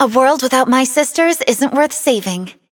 A world without my sisters isn't worth saving.